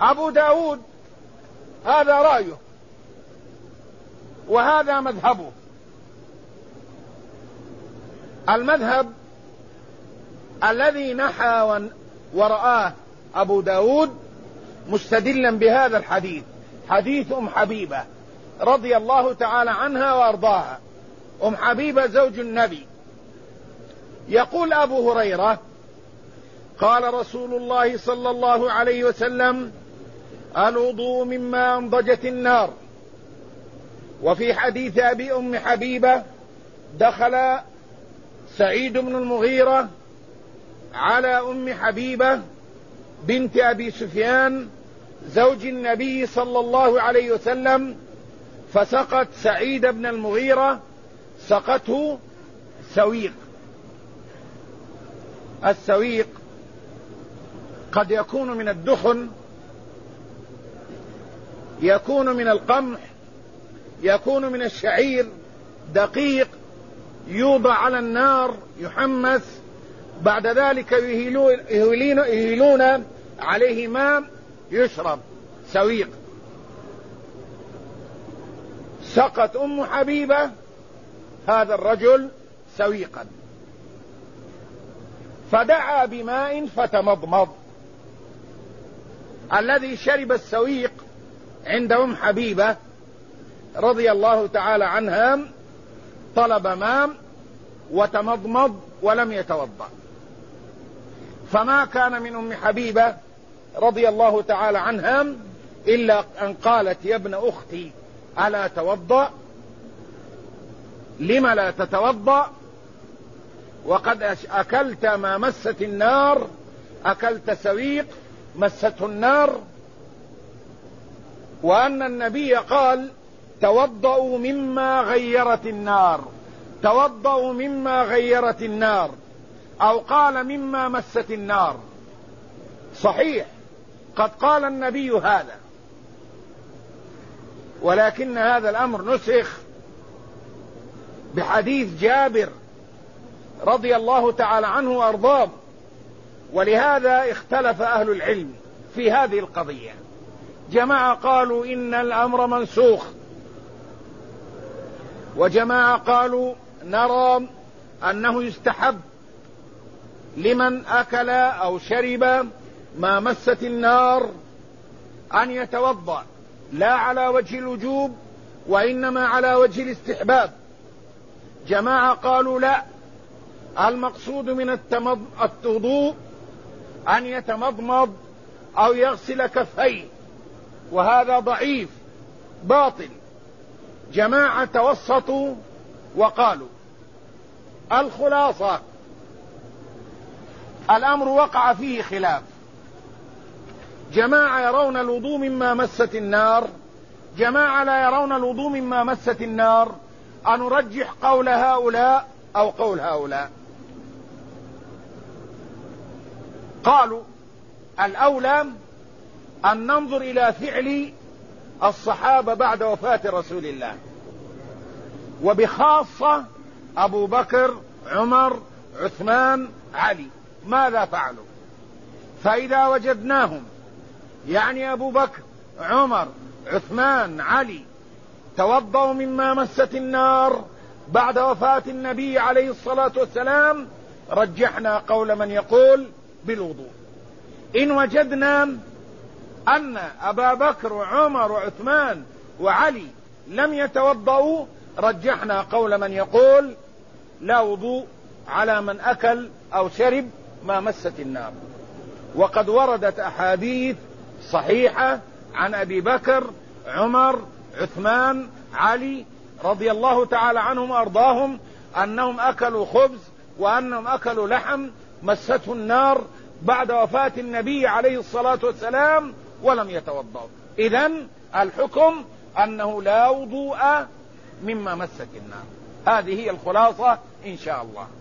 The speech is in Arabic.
أبو داود هذا رأيه وهذا مذهبه. المذهب الذي نحى ورآه أبو داود مستدلا بهذا الحديث، حديث أم حبيبة رضي الله تعالى عنها وأرضاها، أم حبيبة زوج النبي. يقول أبو هريرة: قال رسول الله صلى الله عليه وسلم: الوضوء مما أنضجت النار. وفي حديث أبي أم حبيبة: دخل سعيد بن المغيرة على أم حبيبة بنت أبي سفيان زوج النبي صلى الله عليه وسلم، فسقت سعيد بن المغيرة، سقته سويق. السويق قد يكون من الدخن، يكون من القمح، يكون من الشعير، دقيق يوضع على النار يحمس، بعد ذلك يهيلون عليه ماء يشرب، سويق. سقت أم حبيبة هذا الرجل سويقا، فدعا بماء فتمضمض. الذي شرب السويق عند أم حبيبة رضي الله تعالى عنها طلب ماء وتمضمض ولم يتوضأ. فما كان من أم حبيبة رضي الله تعالى عنها إلا أن قالت: يا ابن أختي ألا توضأ؟ لم لا تتوضأ وقد أكلت ما مست النار؟ أكلت سويق مسته النار. وأن النبي قال: توضأوا مما غيرت النار، توضأوا مما غيرت النار، أو قال مما مست النار. صحيح قد قال النبي هذا، ولكن هذا الأمر نسخ بحديث جابر رضي الله تعالى عنه وأرضاه. ولهذا اختلف أهل العلم في هذه القضية. جماعة قالوا إن الأمر منسوخ، وجماعة قالوا نرى أنه يستحب لمن أكل أو شرب ما مست النار أن يتوضأ، لا على وجه الوجوب وإنما على وجه الاستحباب. جماعة قالوا لا، المقصود من الوضوء أن يتمضمض أو يغسل كفيه، وهذا ضعيف باطل. جماعة توسطوا وقالوا. الخلاصة الأمر وقع فيه خلاف. جماعة يرون الوضوء مما مست النار، جماعة لا يرون الوضوء مما مست النار. أنرجح قول هؤلاء أو قول هؤلاء؟ قالوا الأولى أن ننظر إلى فعل الصحابة بعد وفاة رسول الله، وبخاصة أبو بكر، عمر، عثمان، علي، ماذا فعلوا؟ فإذا وجدناهم يعني أبو بكر، عمر، عثمان، علي توضوا مما مست النار بعد وفاة النبي عليه الصلاة والسلام، رجحنا قول من يقول بالوضوء. إن وجدنا أن أبا بكر وعمر وعثمان وعلي لم يتوضؤوا، رجحنا قول من يقول لا وضوء على من أكل أو شرب ما مست النار. وقد وردت أحاديث صحيحة عن أبي بكر، عمر، عثمان، علي رضي الله تعالى عنهم وأرضاهم أنهم أكلوا خبز وأنهم أكلوا لحم مسته النار بعد وفاة النبي عليه الصلاة والسلام ولم يتوضأوا. إذن الحكم أنه لا وضوء مما مست النار. هذه هي الخلاصة إن شاء الله.